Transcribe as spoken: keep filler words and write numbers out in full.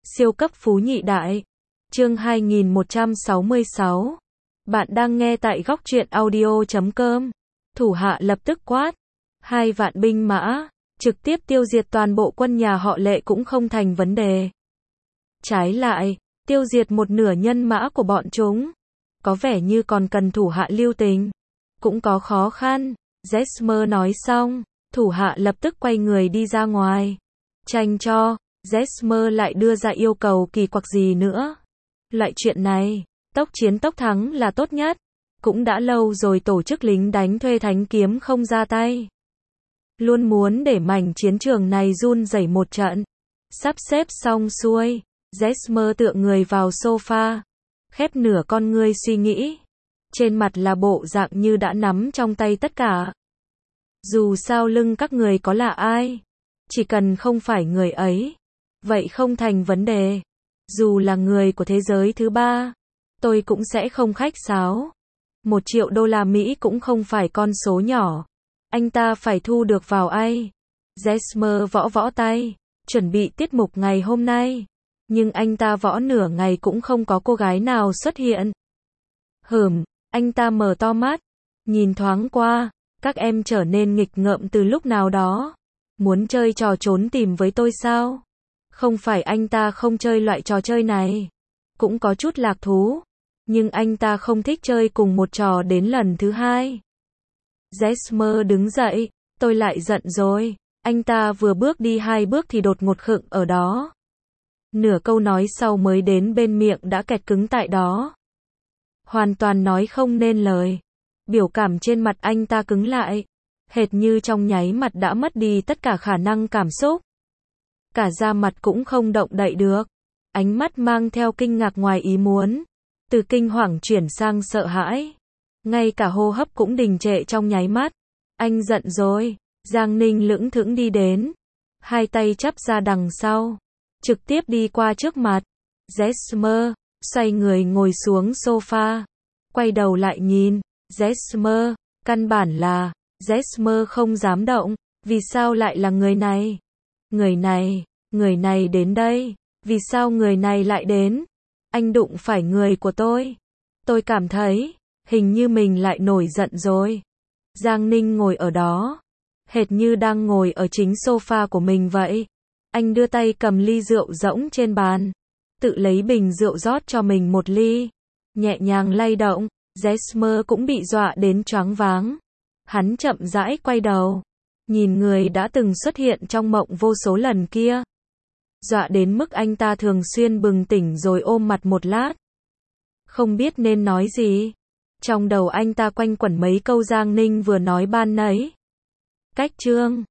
Siêu cấp phú nhị đại. Chương hai nghìn một trăm sáu mươi sáu. Bạn đang nghe tại góc truyện audio chấm com. Thủ hạ lập tức quát. Hai vạn binh mã, trực tiếp tiêu diệt toàn bộ quân nhà họ Lệ cũng không thành vấn đề. Trái lại, tiêu diệt một nửa nhân mã của bọn chúng, có vẻ như còn cần thủ hạ lưu tình. Cũng có khó khăn. Jesmer nói xong, thủ hạ lập tức quay người đi ra ngoài. Tranh cho, Jesmer lại đưa ra yêu cầu kỳ quặc gì nữa. Loại chuyện này, tốc chiến tốc thắng là tốt nhất. Cũng đã lâu rồi tổ chức lính đánh thuê thánh kiếm không ra tay. Luôn muốn để mảnh chiến trường này run rẩy một trận. Sắp xếp xong xuôi, Jesmer tựa người vào sofa, khép nửa con ngươi suy nghĩ. Trên mặt là bộ dạng như đã nắm trong tay tất cả. Dù sao lưng các người có là ai, chỉ cần không phải người ấy, vậy không thành vấn đề. Dù là người của thế giới thứ ba, tôi cũng sẽ không khách sáo. Một triệu đô la Mỹ cũng không phải con số nhỏ. Anh ta phải thu được vào ai. Jesmer võ võ tay, chuẩn bị tiết mục ngày hôm nay. Nhưng anh ta võ nửa ngày cũng không có cô gái nào xuất hiện. Hửm, anh ta mở to mắt, nhìn thoáng qua, các em trở nên nghịch ngợm từ lúc nào đó. Muốn chơi trò trốn tìm với tôi sao? Không phải anh ta không chơi loại trò chơi này. Cũng có chút lạc thú. Nhưng anh ta không thích chơi cùng một trò đến lần thứ hai. Jesmer đứng dậy, tôi lại giận rồi. Anh ta vừa bước đi hai bước thì đột ngột khựng ở đó. Nửa câu nói sau mới đến bên miệng đã kẹt cứng tại đó. Hoàn toàn nói không nên lời. Biểu cảm trên mặt anh ta cứng lại. Hệt như trong nháy mặt đã mất đi tất cả khả năng cảm xúc. Cả da mặt cũng không động đậy được. Ánh mắt mang theo kinh ngạc ngoài ý muốn. Từ kinh hoàng chuyển sang sợ hãi. Ngay cả hô hấp cũng đình trệ trong nháy mắt. Anh giận rồi. Giang Ninh lững thững đi đến. Hai tay chắp ra đằng sau. Trực tiếp đi qua trước mặt. Jesmer, xoay người ngồi xuống sofa. Quay đầu lại nhìn. Jesmer, căn bản là, Jesmer không dám động. Vì sao lại là người này? Người này, người này đến đây. Vì sao người này lại đến? Anh đụng phải người của tôi. Tôi cảm thấy, hình như mình lại nổi giận rồi. Giang Ninh ngồi ở đó, hệt như đang ngồi ở chính sofa của mình vậy. Anh đưa tay cầm ly rượu rỗng trên bàn, tự lấy bình rượu rót cho mình một ly, nhẹ nhàng lay động. Jesmer cũng bị dọa đến choáng váng. Hắn chậm rãi quay đầu, nhìn người đã từng xuất hiện trong mộng vô số lần kia. Dọa đến mức anh ta thường xuyên bừng tỉnh rồi ôm mặt một lát. Không biết nên nói gì. Trong đầu anh ta quanh quẩn mấy câu Giang Ninh vừa nói ban nãy. Cách chương